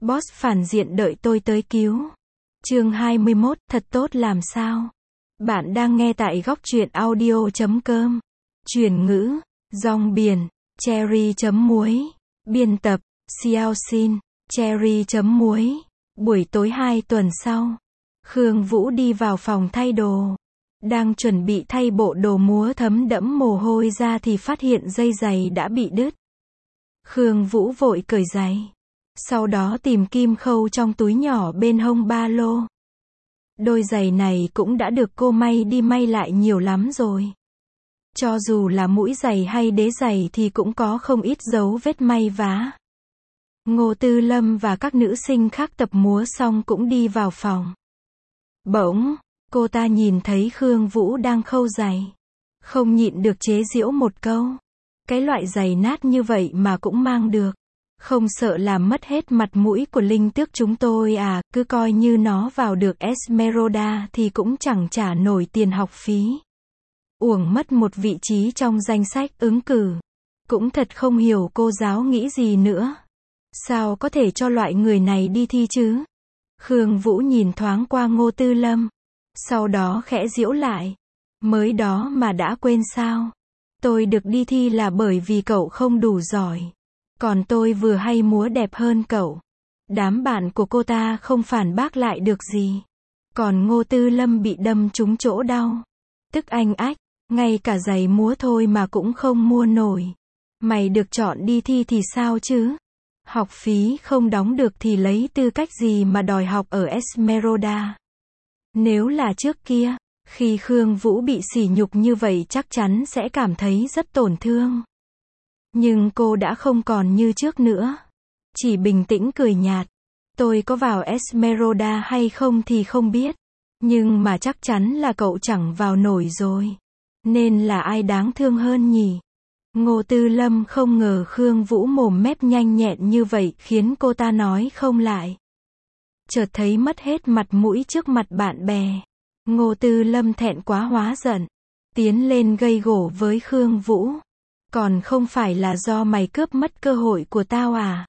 Boss phản diện đợi tôi tới cứu. Chương 21, thật tốt làm sao? Bạn đang nghe tại góc truyện audio.com. Chuyển ngữ, rong biển, cherry.muối. Biên tập, Xiao Xin, cherry.muối. Buổi tối 2 tuần sau, Khương Vũ đi vào phòng thay đồ. Đang chuẩn bị thay bộ đồ múa thấm đẫm mồ hôi ra thì phát hiện dây giày đã bị đứt. Khương Vũ vội cởi giày. Sau đó tìm kim khâu trong túi nhỏ bên hông ba lô. Đôi giày này cũng đã được cô may đi may lại nhiều lắm rồi. Cho dù là mũi giày hay đế giày thì cũng có không ít dấu vết may vá. Ngô Tư Lâm và các nữ sinh khác tập múa xong cũng đi vào phòng. Bỗng, cô ta nhìn thấy Khương Vũ đang khâu giày. Không nhịn được chế giễu một câu. Cái loại giày nát như vậy mà cũng mang được. Không sợ làm mất hết mặt mũi của Linh Tước chúng tôi à, cứ coi như nó vào được Esmeralda thì cũng chẳng trả nổi tiền học phí. Uổng mất một vị trí trong danh sách ứng cử. Cũng thật không hiểu cô giáo nghĩ gì nữa. Sao có thể cho loại người này đi thi chứ? Khương Vũ nhìn thoáng qua Ngô Tư Lâm. Sau đó khẽ giễu lại. Mới đó mà đã quên sao? Tôi được đi thi là bởi vì cậu không đủ giỏi. Còn tôi vừa hay múa đẹp hơn cậu. Đám bạn của cô ta không phản bác lại được gì. Còn Ngô Tư Lâm bị đâm trúng chỗ đau. Tức anh ách, ngay cả giày múa thôi mà cũng không mua nổi. Mày được chọn đi thi thì sao chứ? Học phí không đóng được thì lấy tư cách gì mà đòi học ở Esmeralda? Nếu là trước kia, khi Khương Vũ bị sỉ nhục như vậy chắc chắn sẽ cảm thấy rất tổn thương. Nhưng cô đã không còn như trước nữa. Chỉ bình tĩnh cười nhạt. Tôi có vào Esmeralda hay không thì không biết. Nhưng mà chắc chắn là cậu chẳng vào nổi rồi. Nên là ai đáng thương hơn nhỉ? Ngô Tư Lâm không ngờ Khương Vũ mồm mép nhanh nhẹn như vậy khiến cô ta nói không lại. Chợt thấy mất hết mặt mũi trước mặt bạn bè. Ngô Tư Lâm thẹn quá hóa giận. Tiến lên gây gổ với Khương Vũ. Còn không phải là do mày cướp mất cơ hội của tao à?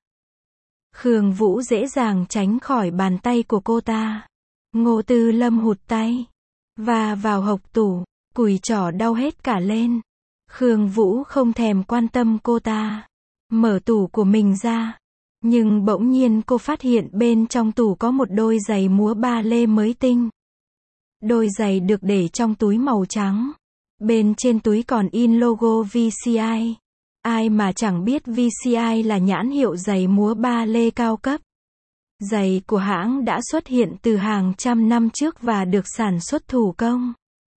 Khương Vũ dễ dàng tránh khỏi bàn tay của cô ta. Ngô Tư Lâm hụt tay. Và vào hộc tủ, cùi chỏ đau hết cả lên. Khương Vũ không thèm quan tâm cô ta. Mở tủ của mình ra. Nhưng bỗng nhiên cô phát hiện bên trong tủ có một đôi giày múa ba lê mới tinh. Đôi giày được để trong túi màu trắng. Bên trên túi còn in logo VCI. Ai mà chẳng biết VCI là nhãn hiệu giày múa ba lê cao cấp. Giày của hãng đã xuất hiện từ hàng trăm năm trước và được sản xuất thủ công.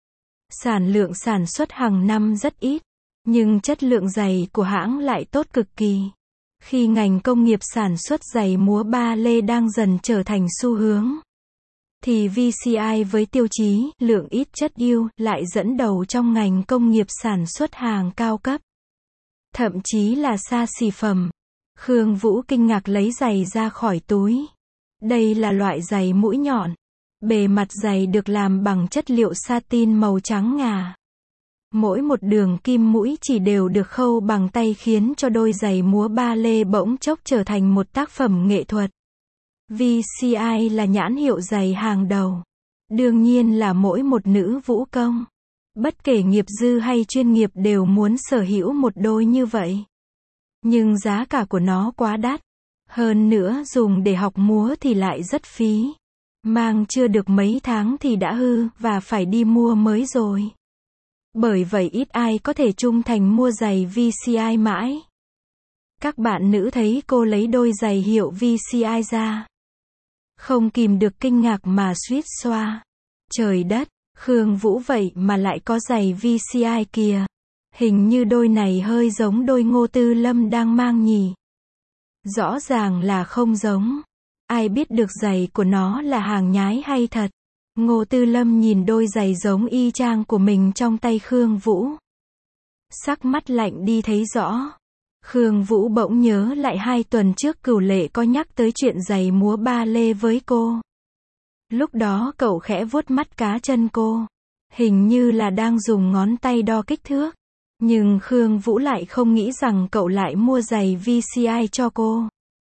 Sản lượng sản xuất hàng năm rất ít, nhưng chất lượng giày của hãng lại tốt cực kỳ. Khi ngành công nghiệp sản xuất giày múa ba lê đang dần trở thành xu hướng, thì VCI với tiêu chí lượng ít chất yêu lại dẫn đầu trong ngành công nghiệp sản xuất hàng cao cấp. Thậm chí là xa xỉ phẩm. Khương Vũ kinh ngạc lấy giày ra khỏi túi. Đây là loại giày mũi nhọn. Bề mặt giày được làm bằng chất liệu satin màu trắng ngà. Mỗi một đường kim mũi chỉ đều được khâu bằng tay khiến cho đôi giày múa ba lê bỗng chốc trở thành một tác phẩm nghệ thuật. VCI là nhãn hiệu giày hàng đầu. Đương nhiên là mỗi một nữ vũ công, bất kể nghiệp dư hay chuyên nghiệp đều muốn sở hữu một đôi như vậy. Nhưng giá cả của nó quá đắt. Hơn nữa dùng để học múa thì lại rất phí. Mang chưa được mấy tháng thì đã hư và phải đi mua mới rồi. Bởi vậy ít ai có thể trung thành mua giày VCI mãi. Các bạn nữ thấy cô lấy đôi giày hiệu VCI ra, không kìm được kinh ngạc mà suýt xoa. Trời đất, Khương Vũ vậy mà lại có giày VCI kìa. Hình như đôi này hơi giống đôi Ngô Tư Lâm đang mang nhỉ. Rõ ràng là không giống. Ai biết được giày của nó là hàng nhái hay thật. Ngô Tư Lâm nhìn đôi giày giống y chang của mình trong tay Khương Vũ. Sắc mắt lạnh đi thấy rõ. Khương Vũ bỗng nhớ lại 2 tuần trước Cửu Lệ có nhắc tới chuyện giày múa ba lê với cô. Lúc đó cậu khẽ vuốt mắt cá chân cô. Hình như là đang dùng ngón tay đo kích thước. Nhưng Khương Vũ lại không nghĩ rằng cậu lại mua giày VCI cho cô.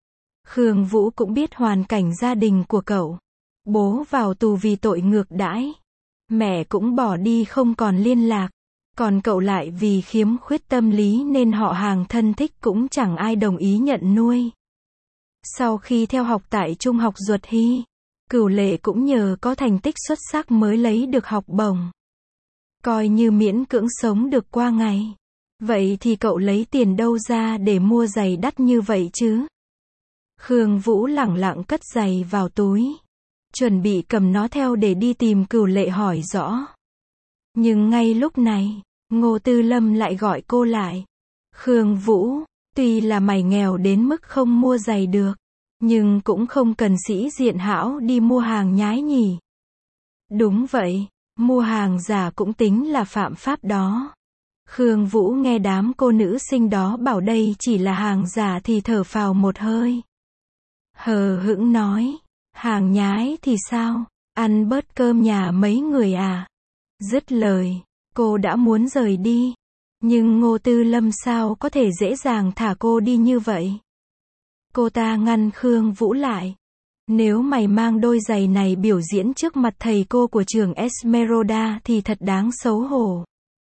Khương Vũ cũng biết hoàn cảnh gia đình của cậu. Bố vào tù vì tội ngược đãi. Mẹ cũng bỏ đi không còn liên lạc. Còn cậu lại vì khiếm khuyết tâm lý nên họ hàng thân thích cũng chẳng ai đồng ý nhận nuôi. Sau khi theo học tại Trung học Duật Hy, Cửu Lệ cũng nhờ có thành tích xuất sắc mới lấy được học bổng. Coi như miễn cưỡng sống được qua ngày. Vậy thì cậu lấy tiền đâu ra để mua giày đắt như vậy chứ? Khương Vũ lẳng lặng cất giày vào túi. Chuẩn bị cầm nó theo để đi tìm Cửu Lệ hỏi rõ. Nhưng ngay lúc này, Ngô Tư Lâm lại gọi cô lại. Khương Vũ, tuy là mày nghèo đến mức không mua giày được, nhưng cũng không cần sĩ diện hão đi mua hàng nhái nhỉ. Đúng vậy, mua hàng giả cũng tính là phạm pháp đó. Khương Vũ nghe đám cô nữ sinh đó bảo đây chỉ là hàng giả thì thở phào một hơi. Hờ hững nói, hàng nhái thì sao, ăn bớt cơm nhà mấy người à? Dứt lời, cô đã muốn rời đi. Nhưng Ngô Tư Lâm sao có thể dễ dàng thả cô đi như vậy? Cô ta ngăn Khương Vũ lại. Nếu mày mang đôi giày này biểu diễn trước mặt thầy cô của trường Esmeralda thì thật đáng xấu hổ.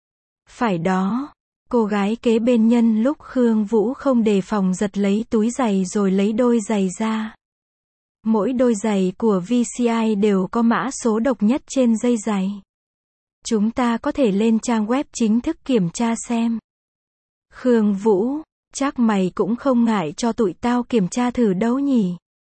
Phải đó. Cô gái kế bên nhân lúc Khương Vũ không đề phòng giật lấy túi giày rồi lấy đôi giày ra. Mỗi đôi giày của VCI đều có mã số độc nhất trên dây giày. Chúng ta có thể lên trang web chính thức kiểm tra xem. Khương Vũ, chắc mày cũng không ngại cho tụi tao kiểm tra thử đâu nhỉ?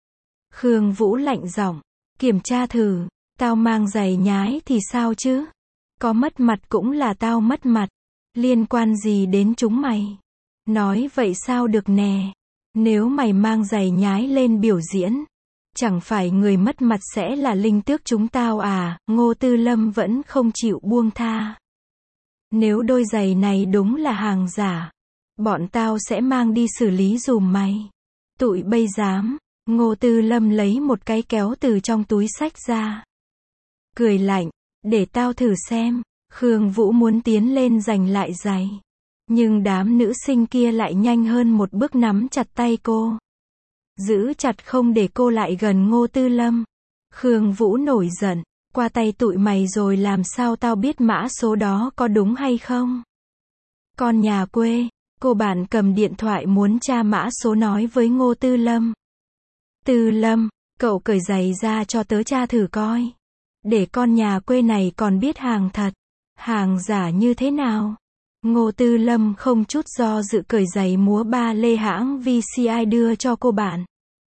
Khương Vũ lạnh giọng, kiểm tra thử, tao mang giày nhái thì sao chứ? Có mất mặt cũng là tao mất mặt, liên quan gì đến chúng mày? Nói vậy sao được nè? Nếu mày mang giày nhái lên biểu diễn, chẳng phải người mất mặt sẽ là Linh Tước chúng tao à? Ngô Tư Lâm vẫn không chịu buông tha. Nếu đôi giày này đúng là hàng giả, bọn tao sẽ mang đi xử lý dùm mày. Tụi bây dám. Ngô Tư Lâm lấy một cái kéo từ trong túi xách ra. Cười lạnh, để tao thử xem. Khương Vũ muốn tiến lên giành lại giày. Nhưng đám nữ sinh kia lại nhanh hơn một bước nắm chặt tay cô. Giữ chặt không để cô lại gần Ngô Tư Lâm. Khương Vũ nổi giận, qua tay tụi mày rồi làm sao tao biết mã số đó có đúng hay không? Con nhà quê, cô bạn cầm điện thoại muốn tra mã số nói với Ngô Tư Lâm. Tư Lâm, cậu cởi giày ra cho tớ tra thử coi. Để con nhà quê này còn biết hàng thật, hàng giả như thế nào. Ngô Tư Lâm không chút do dự cởi giày múa ba lê hãng VCI đưa cho cô bạn.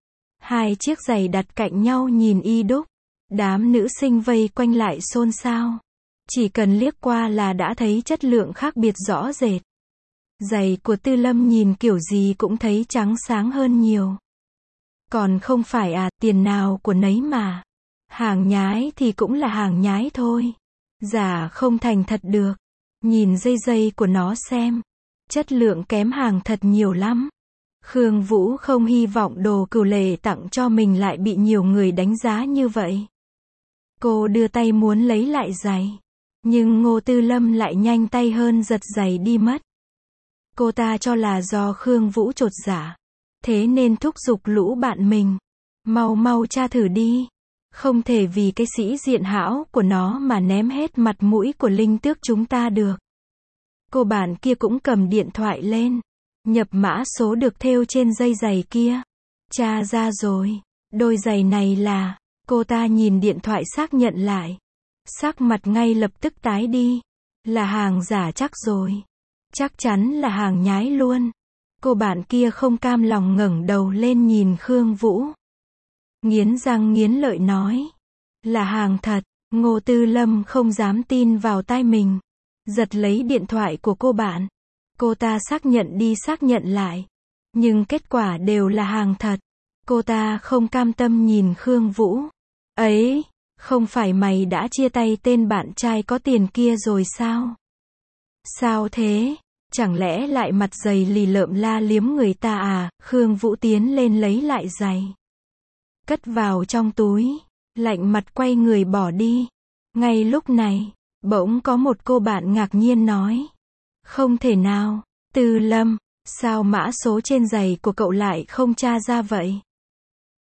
Hai chiếc giày đặt cạnh nhau nhìn y đúc. Đám nữ sinh vây quanh lại xôn xao. Chỉ cần liếc qua là đã thấy chất lượng khác biệt rõ rệt. Giày của Tư Lâm nhìn kiểu gì cũng thấy trắng sáng hơn nhiều. Còn không phải à, tiền nào của nấy mà. Hàng nhái thì cũng là hàng nhái thôi. Giả không thành thật được. Nhìn dây của nó xem. Chất lượng kém hàng thật nhiều lắm. Khương Vũ không hy vọng đồ Cửu Lệ tặng cho mình lại bị nhiều người đánh giá như vậy. Cô đưa tay muốn lấy lại giày. Nhưng Ngô Tư Lâm lại nhanh tay hơn giật giày đi mất. Cô ta cho là do Khương Vũ chột dạ. Thế nên thúc giục lũ bạn mình. Mau mau tra thử đi. Không thể vì cái sĩ diện hão của nó mà ném hết mặt mũi của Linh Tước chúng ta được. Cô bạn kia cũng cầm điện thoại lên. Nhập mã số được thêu trên dây giày kia. Tra ra rồi. Đôi giày này là. Cô ta nhìn điện thoại xác nhận lại. Sắc mặt ngay lập tức tái đi. Là hàng giả chắc rồi. Chắc chắn là hàng nhái luôn. Cô bạn kia không cam lòng ngẩng đầu lên nhìn Khương Vũ. Nghiến răng nghiến lợi nói. Là hàng thật. Ngô Tư Lâm không dám tin vào tai mình. Giật lấy điện thoại của cô bạn. Cô ta xác nhận đi xác nhận lại. Nhưng kết quả đều là hàng thật. Cô ta không cam tâm nhìn Khương Vũ. Ấy, không phải mày đã chia tay tên bạn trai có tiền kia rồi sao? Sao thế? Chẳng lẽ lại mặt dày lì lợm la liếm người ta à? Khương Vũ tiến lên lấy lại giày. Cất vào trong túi. Lạnh mặt quay người bỏ đi. Ngay lúc này, bỗng có một cô bạn ngạc nhiên nói. Không thể nào, Tư Lâm, sao mã số trên giày của cậu lại không tra ra vậy?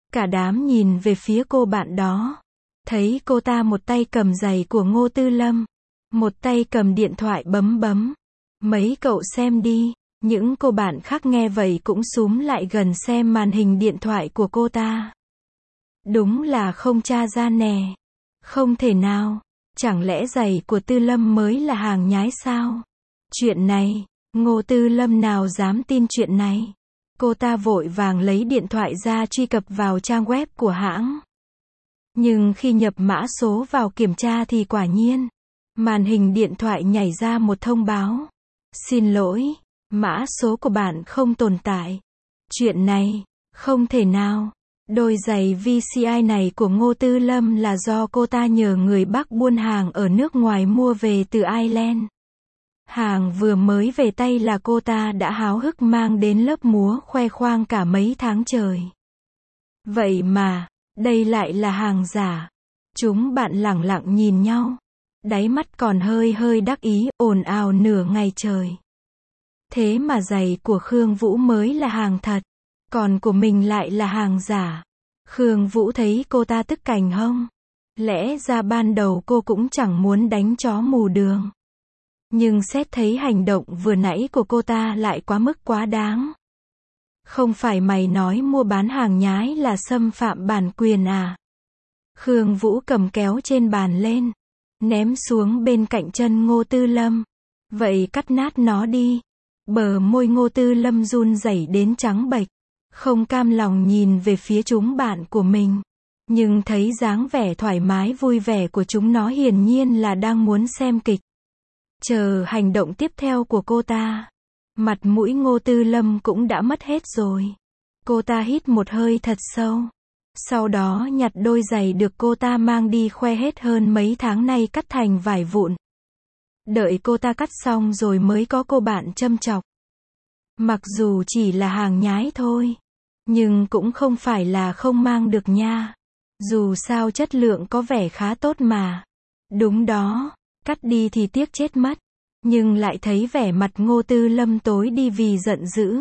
Cả đám nhìn về phía cô bạn đó. Thấy cô ta một tay cầm giày của Ngô Tư Lâm, một tay cầm điện thoại bấm bấm. Mấy cậu xem đi. Những cô bạn khác nghe vậy cũng xúm lại gần xem màn hình điện thoại của cô ta. Đúng là không tra ra nè. Không thể nào. Chẳng lẽ giày của Tư Lâm mới là hàng nhái sao? Chuyện này, Ngô Tư Lâm nào dám tin chuyện này. Cô ta vội vàng lấy điện thoại ra truy cập vào trang web của hãng. Nhưng khi nhập mã số vào kiểm tra thì quả nhiên, màn hình điện thoại nhảy ra một thông báo. Xin lỗi, mã số của bạn không tồn tại. Chuyện này, không thể nào. Đôi giày VCI này của Ngô Tư Lâm là do cô ta nhờ người bác buôn hàng ở nước ngoài mua về từ Ireland. Hàng vừa mới về tay là cô ta đã háo hức mang đến lớp múa khoe khoang cả mấy tháng trời. Vậy mà, đây lại là hàng giả. Chúng bạn lẳng lặng nhìn nhau. Đáy mắt còn hơi hơi đắc ý, ồn ào nửa ngày trời. Thế mà giày của Khương Vũ mới là hàng thật. Còn của mình lại là hàng giả. Khương Vũ thấy cô ta tức cành hông. Lẽ ra ban đầu cô cũng chẳng muốn đánh chó mù đường. Nhưng xét thấy hành động vừa nãy của cô ta lại quá mức quá đáng. Không phải mày nói mua bán hàng nhái là xâm phạm bản quyền à? Khương Vũ cầm kéo trên bàn lên, ném xuống bên cạnh chân Ngô Tư Lâm. Vậy cắt nát nó đi. Bờ môi Ngô Tư Lâm run rẩy đến trắng bệch, không cam lòng nhìn về phía chúng bạn của mình. Nhưng thấy dáng vẻ thoải mái vui vẻ của chúng nó hiển nhiên là đang muốn xem kịch. Chờ hành động tiếp theo của cô ta. Mặt mũi Ngô Tư Lâm cũng đã mất hết rồi. Cô ta hít một hơi thật sâu. Sau đó nhặt đôi giày được cô ta mang đi khoe hết hơn mấy tháng nay cắt thành vải vụn. Đợi cô ta cắt xong rồi mới có cô bạn châm chọc. Mặc dù chỉ là hàng nhái thôi, nhưng cũng không phải là không mang được nha. Dù sao chất lượng có vẻ khá tốt mà. Đúng đó, cắt đi thì tiếc chết mất. Nhưng lại thấy vẻ mặt Ngô Tư Lâm tối đi vì giận dữ.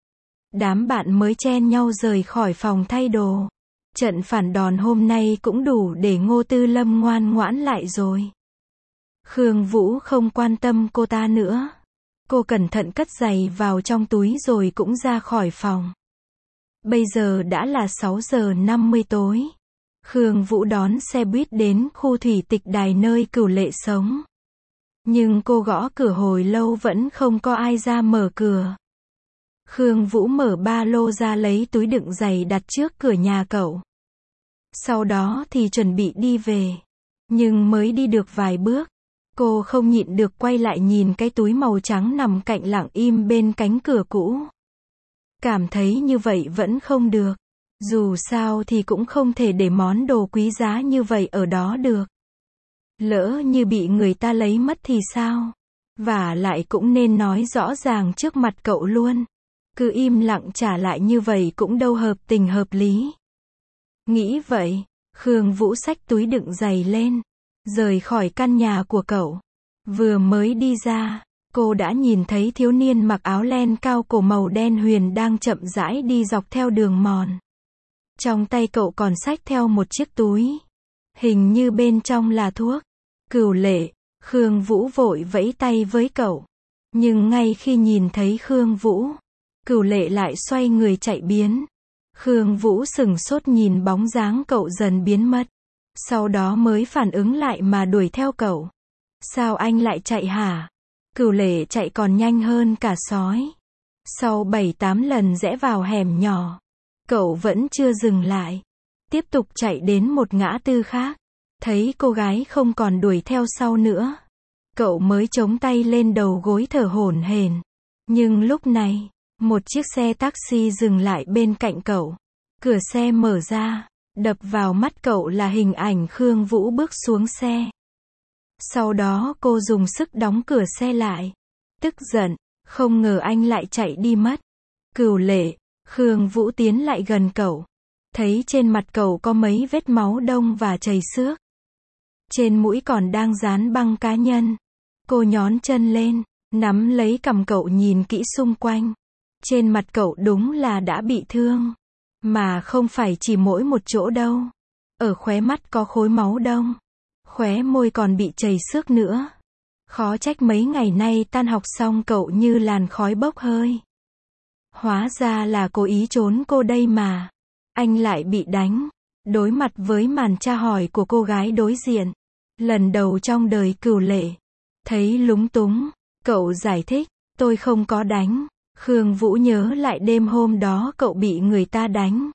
Đám bạn mới chen nhau rời khỏi phòng thay đồ. Trận phản đòn hôm nay cũng đủ để Ngô Tư Lâm ngoan ngoãn lại rồi. Khương Vũ không quan tâm cô ta nữa. Cô cẩn thận cất giày vào trong túi rồi cũng ra khỏi phòng. Bây giờ đã là 6 giờ 50 tối. Khương Vũ đón xe buýt đến khu thủy tịch đài nơi Cửu Lệ sống. Nhưng cô gõ cửa hồi lâu vẫn không có ai ra mở cửa. Khương Vũ mở ba lô ra lấy túi đựng giày đặt trước cửa nhà cậu. Sau đó thì chuẩn bị đi về. Nhưng mới đi được vài bước, cô không nhịn được quay lại nhìn cái túi màu trắng nằm cạnh lặng im bên cánh cửa cũ. Cảm thấy như vậy vẫn không được. Dù sao thì cũng không thể để món đồ quý giá như vậy ở đó được. Lỡ như bị người ta lấy mất thì sao? Và lại cũng nên nói rõ ràng trước mặt cậu luôn. Cứ im lặng trả lại như vậy cũng đâu hợp tình hợp lý. Nghĩ vậy, Khương Vũ xách túi đựng giày lên, rời khỏi căn nhà của cậu. Vừa mới đi ra, cô đã nhìn thấy thiếu niên mặc áo len cao cổ màu đen huyền đang chậm rãi đi dọc theo đường mòn. Trong tay cậu còn xách theo một chiếc túi. Hình như bên trong là thuốc. Cửu Lệ, Khương Vũ vội vẫy tay với cậu. Nhưng ngay khi nhìn thấy Khương Vũ, Cửu Lệ lại xoay người chạy biến. Khương Vũ sửng sốt nhìn bóng dáng cậu dần biến mất. Sau đó mới phản ứng lại mà đuổi theo cậu. Sao anh lại chạy hả? Cửu Lệ chạy còn nhanh hơn cả sói. Sau 7-8 lần rẽ vào hẻm nhỏ, cậu vẫn chưa dừng lại. Tiếp tục chạy đến một ngã tư khác. Thấy cô gái không còn đuổi theo sau nữa, cậu mới chống tay lên đầu gối thở hổn hển. Nhưng lúc này, một chiếc xe taxi dừng lại bên cạnh cậu. Cửa xe mở ra, đập vào mắt cậu là hình ảnh Khương Vũ bước xuống xe. Sau đó cô dùng sức đóng cửa xe lại. Tức giận, không ngờ anh lại chạy đi mất. Cửu Lệ, Khương Vũ tiến lại gần cậu. Thấy trên mặt cậu có mấy vết máu đông và chảy xước. Trên mũi còn đang dán băng cá nhân. Cô nhón chân lên, nắm lấy cằm cậu nhìn kỹ xung quanh. Trên mặt cậu đúng là đã bị thương. Mà không phải chỉ mỗi một chỗ đâu. Ở khóe mắt có khối máu đông. Khóe môi còn bị chảy xước nữa. Khó trách mấy ngày nay tan học xong cậu như làn khói bốc hơi. Hóa ra là cố ý trốn cô đây mà. Anh lại bị đánh. Đối mặt với màn tra hỏi của cô gái đối diện. Lần đầu trong đời Cửu Lệ. Thấy lúng túng. Cậu giải thích. Tôi không có đánh. Khương Vũ nhớ lại đêm hôm đó cậu bị người ta đánh.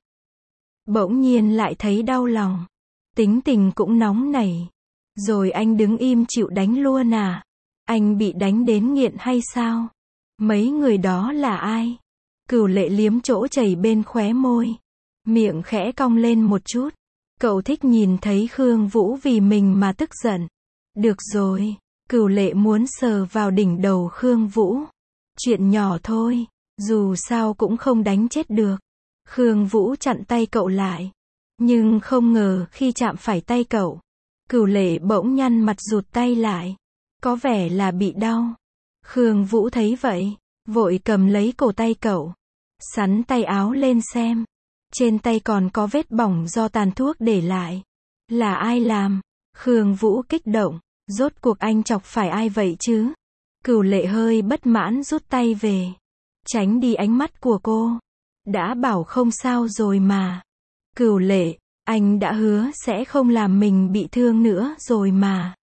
Bỗng nhiên lại thấy đau lòng. Tính tình cũng nóng nảy. Rồi anh đứng im chịu đánh luôn à? Anh bị đánh đến nghiện hay sao? Mấy người đó là ai? Cửu Lệ liếm chỗ chảy bên khóe môi. Miệng khẽ cong lên một chút. Cậu thích nhìn thấy Khương Vũ vì mình mà tức giận. Được rồi. Cửu Lệ muốn sờ vào đỉnh đầu Khương Vũ. Chuyện nhỏ thôi. Dù sao cũng không đánh chết được. Khương Vũ chặn tay cậu lại. Nhưng không ngờ khi chạm phải tay cậu. Cửu Lệ bỗng nhăn mặt rụt tay lại. Có vẻ là bị đau. Khương Vũ thấy vậy. Vội cầm lấy cổ tay cậu. Xắn tay áo lên xem. Trên tay còn có vết bỏng do tàn thuốc để lại. Là ai làm? Khương Vũ kích động. Rốt cuộc anh chọc phải ai vậy chứ? Cửu Lệ hơi bất mãn rút tay về. Tránh đi ánh mắt của cô. Đã bảo không sao rồi mà. Cửu Lệ, anh đã hứa sẽ không làm mình bị thương nữa rồi mà.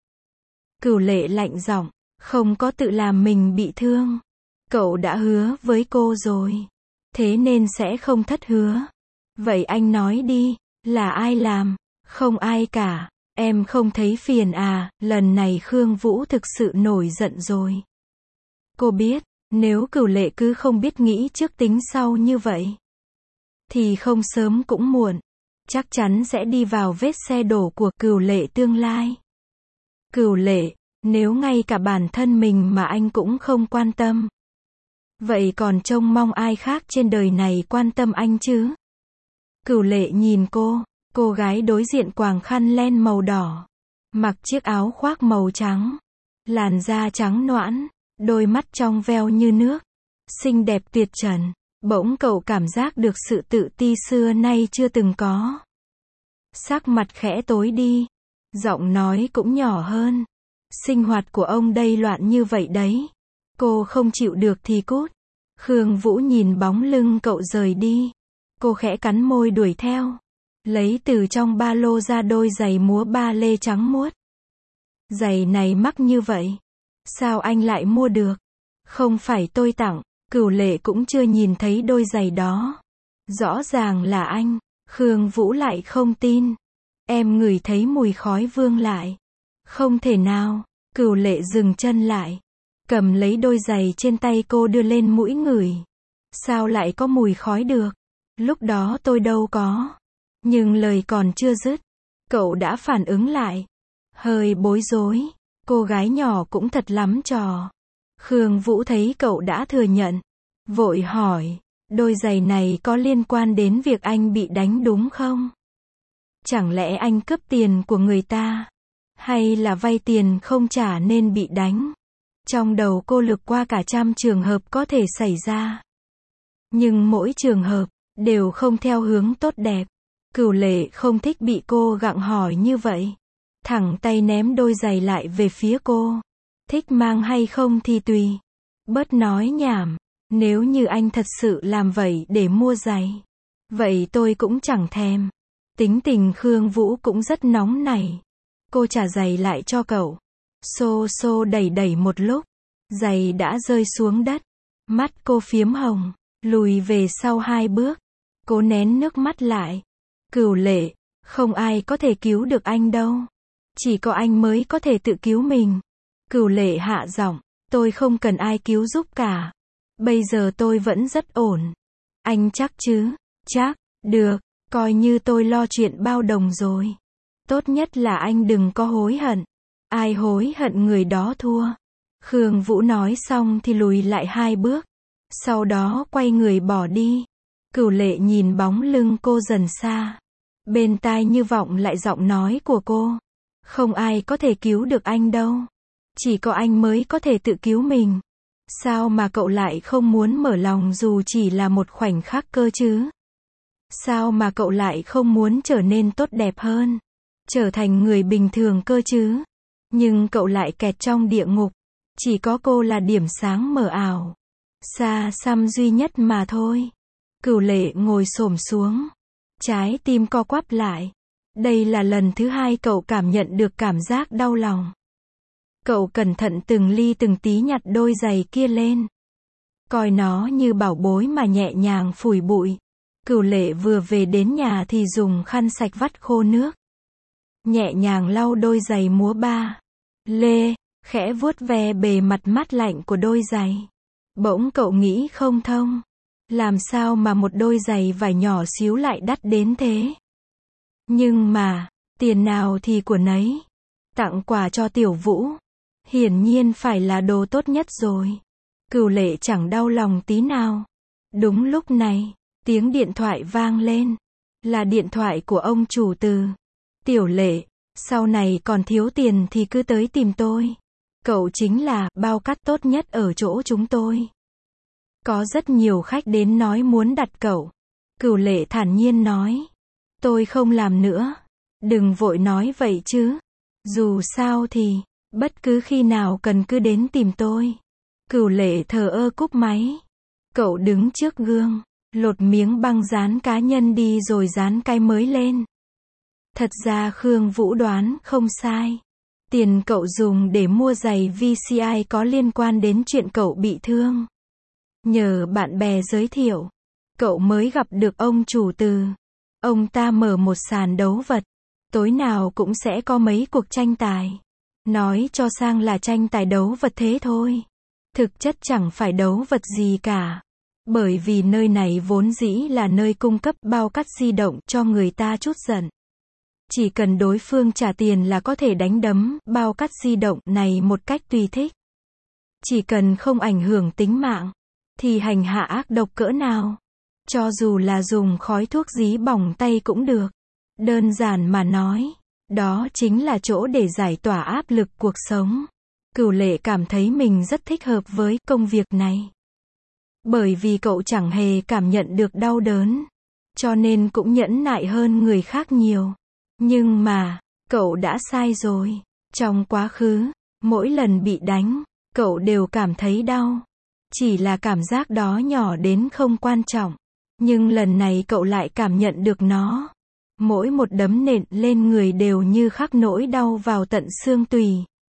Cửu Lệ lạnh giọng, không có tự làm mình bị thương. Cậu đã hứa với cô rồi. Thế nên sẽ không thất hứa. Vậy anh nói đi, là ai làm? Không ai cả. Em không thấy phiền à? Lần này Khương Vũ thực sự nổi giận rồi. Cô biết, nếu Cửu Lệ cứ không biết nghĩ trước tính sau như vậy, thì không sớm cũng muộn, chắc chắn sẽ đi vào vết xe đổ của Cửu Lệ tương lai. Cửu Lệ, nếu ngay cả bản thân mình mà anh cũng không quan tâm, vậy còn trông mong ai khác trên đời này quan tâm anh chứ? Cửu Lệ nhìn cô gái đối diện quàng khăn len màu đỏ, mặc chiếc áo khoác màu trắng, làn da trắng nõn, đôi mắt trong veo như nước, xinh đẹp tuyệt trần. Bỗng cậu cảm giác được sự tự ti xưa nay chưa từng có. Sắc mặt khẽ tối đi, giọng nói cũng nhỏ hơn. Sinh hoạt của ông đây loạn như vậy đấy. Cô không chịu được thì cút. Khương Vũ nhìn bóng lưng cậu rời đi. Cô khẽ cắn môi đuổi theo. Lấy từ trong ba lô ra đôi giày múa ba lê trắng muốt. Giày này mắc như vậy. Sao anh lại mua được? Không phải tôi tặng. Cửu Lệ cũng chưa nhìn thấy đôi giày đó. Rõ ràng là anh. Khương Vũ lại không tin. Em ngửi thấy mùi khói vương lại. Không thể nào. Cửu Lệ dừng chân lại. Cầm lấy đôi giày trên tay cô đưa lên mũi ngửi. Sao lại có mùi khói được? Lúc đó tôi đâu có. Nhưng lời còn chưa dứt. Cậu đã phản ứng lại. Hơi bối rối. Cô gái nhỏ cũng thật lắm trò. Khương Vũ thấy cậu đã thừa nhận. Vội hỏi. Đôi giày này có liên quan đến việc anh bị đánh đúng không? Chẳng lẽ anh cướp tiền của người ta? Hay là vay tiền không trả nên bị đánh? Trong đầu cô lược qua cả trăm trường hợp có thể xảy ra. Nhưng mỗi trường hợp đều không theo hướng tốt đẹp. Cửu Lệ không thích bị cô gặng hỏi như vậy. Thẳng tay ném đôi giày lại về phía cô. Thích mang hay không thì tùy. Bớt nói nhảm. Nếu như anh thật sự làm vậy để mua giày, vậy tôi cũng chẳng thèm. Tính tình Khương Vũ cũng rất nóng nảy. Cô trả giày lại cho cậu. Xô đẩy đẩy một lúc. Giày đã rơi xuống đất. Mắt cô phiếm hồng. Lùi về sau 2 bước. Cố nén nước mắt lại. Cửu Lệ, không ai có thể cứu được anh đâu. Chỉ có anh mới có thể tự cứu mình. Cửu Lệ hạ giọng. Tôi không cần ai cứu giúp cả. Bây giờ tôi vẫn rất ổn. Anh chắc chứ? Chắc. Được. Coi như tôi lo chuyện bao đồng rồi. Tốt nhất là anh đừng có hối hận. Ai hối hận người đó thua. Khương Vũ nói xong thì lùi lại 2 bước. Sau đó quay người bỏ đi. Cửu Lệ nhìn bóng lưng cô dần xa. Bên tai như vọng lại giọng nói của cô. Không ai có thể cứu được anh đâu. Chỉ có anh mới có thể tự cứu mình. Sao mà cậu lại không muốn mở lòng dù chỉ là một khoảnh khắc cơ chứ? Sao mà cậu lại không muốn trở nên tốt đẹp hơn? Trở thành người bình thường cơ chứ? Nhưng cậu lại kẹt trong địa ngục. Chỉ có cô là điểm sáng mờ ảo. Xa xăm duy nhất mà thôi. Cửu Lệ ngồi xổm xuống. Trái tim co quắp lại. Đây là lần thứ 2 cậu cảm nhận được cảm giác đau lòng. Cậu cẩn thận từng ly từng tí nhặt đôi giày kia lên. Coi nó như bảo bối mà nhẹ nhàng phủi bụi. Cửu Lệ vừa về đến nhà thì dùng khăn sạch vắt khô nước. Nhẹ nhàng lau đôi giày múa ba lê, khẽ vuốt ve bề mặt mát lạnh của đôi giày. Bỗng cậu nghĩ không thông. Làm sao mà một đôi giày vải nhỏ xíu lại đắt đến thế? Nhưng mà, tiền nào thì của nấy. Tặng quà cho Tiểu Vũ. Hiển nhiên phải là đồ tốt nhất rồi. Cửu Lệ chẳng đau lòng tí nào. Đúng lúc này, tiếng điện thoại vang lên. Là điện thoại của ông chủ Từ. Tiểu Lệ, sau này còn thiếu tiền thì cứ tới tìm tôi. Cậu chính là bao cát tốt nhất ở chỗ chúng tôi. Có rất nhiều khách đến nói muốn đặt cậu. Cửu Lệ thản nhiên nói. Tôi không làm nữa. Đừng vội nói vậy chứ. Dù sao thì, bất cứ khi nào cần cứ đến tìm tôi. Cửu Lệ thờ ơ cúp máy. Cậu đứng trước gương, lột miếng băng dán cá nhân đi rồi dán cái mới lên. Thật ra Khương Vũ đoán không sai. Tiền cậu dùng để mua giày VCI có liên quan đến chuyện cậu bị thương. Nhờ bạn bè giới thiệu, cậu mới gặp được ông chủ Từ. Ông ta mở một sàn đấu vật. Tối nào cũng sẽ có mấy cuộc tranh tài. Nói cho sang là tranh tài đấu vật thế thôi. Thực chất chẳng phải đấu vật gì cả. Bởi vì nơi này vốn dĩ là nơi cung cấp bao cát di động cho người ta trút giận. Chỉ cần đối phương trả tiền là có thể đánh đấm bao cát di động này một cách tùy thích. Chỉ cần không ảnh hưởng tính mạng, thì hành hạ ác độc cỡ nào. Cho dù là dùng khói thuốc dí bỏng tay cũng được. Đơn giản mà nói, đó chính là chỗ để giải tỏa áp lực cuộc sống. Cửu Lệ cảm thấy mình rất thích hợp với công việc này. Bởi vì cậu chẳng hề cảm nhận được đau đớn. Cho nên cũng nhẫn nại hơn người khác nhiều. Nhưng mà, cậu đã sai rồi. Trong quá khứ, mỗi lần bị đánh, cậu đều cảm thấy đau. Chỉ là cảm giác đó nhỏ đến không quan trọng. Nhưng lần này cậu lại cảm nhận được nó. Mỗi một đấm nện lên người đều như khắc nỗi đau vào tận xương tủy.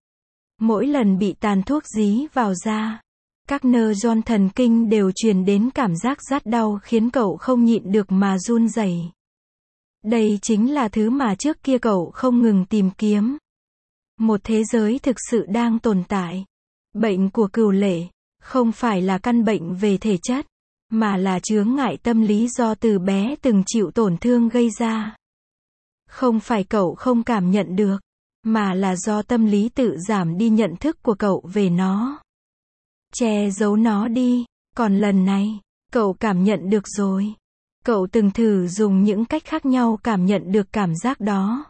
Mỗi lần bị tàn thuốc dí vào da, các neuron thần kinh đều truyền đến cảm giác rát đau khiến cậu không nhịn được mà run rẩy. Đây chính là thứ mà trước kia cậu không ngừng tìm kiếm. Một thế giới thực sự đang tồn tại. Bệnh của Cửu Lệ không phải là căn bệnh về thể chất, mà là chướng ngại tâm lý do từ bé từng chịu tổn thương gây ra. Không phải cậu không cảm nhận được, mà là do tâm lý tự giảm đi nhận thức của cậu về nó. Che giấu nó đi, còn lần này, cậu cảm nhận được rồi. Cậu từng thử dùng những cách khác nhau cảm nhận được cảm giác đó.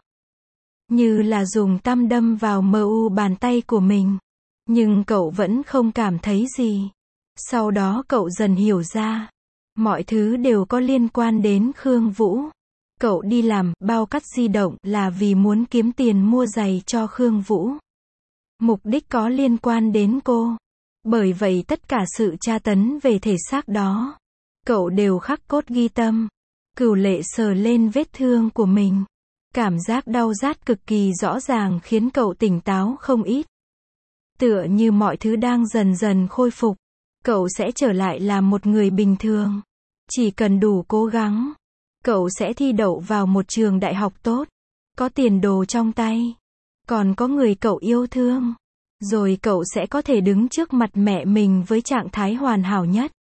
Như là dùng tăm đâm vào mu bàn tay của mình. Nhưng cậu vẫn không cảm thấy gì. Sau đó cậu dần hiểu ra. Mọi thứ đều có liên quan đến Khương Vũ. Cậu đi làm bao cát di động là vì muốn kiếm tiền mua giày cho Khương Vũ. Mục đích có liên quan đến cô. Bởi vậy tất cả sự tra tấn về thể xác đó, cậu đều khắc cốt ghi tâm. Cửu Lệ sờ lên vết thương của mình. Cảm giác đau rát cực kỳ rõ ràng khiến cậu tỉnh táo không ít. Tựa như mọi thứ đang dần dần khôi phục. Cậu sẽ trở lại là một người bình thường. Chỉ cần đủ cố gắng, cậu sẽ thi đậu vào một trường đại học tốt. Có tiền đồ trong tay. Còn có người cậu yêu thương. Rồi cậu sẽ có thể đứng trước mặt mẹ mình với trạng thái hoàn hảo nhất.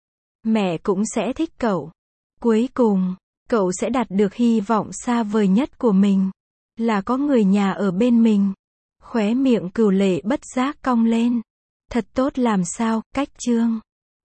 Mẹ cũng sẽ thích cậu. Cuối cùng, cậu sẽ đạt được hy vọng xa vời nhất của mình. Là có người nhà ở bên mình. Khóe miệng Cửu Lệ bất giác cong lên. Thật tốt làm sao, cách chương.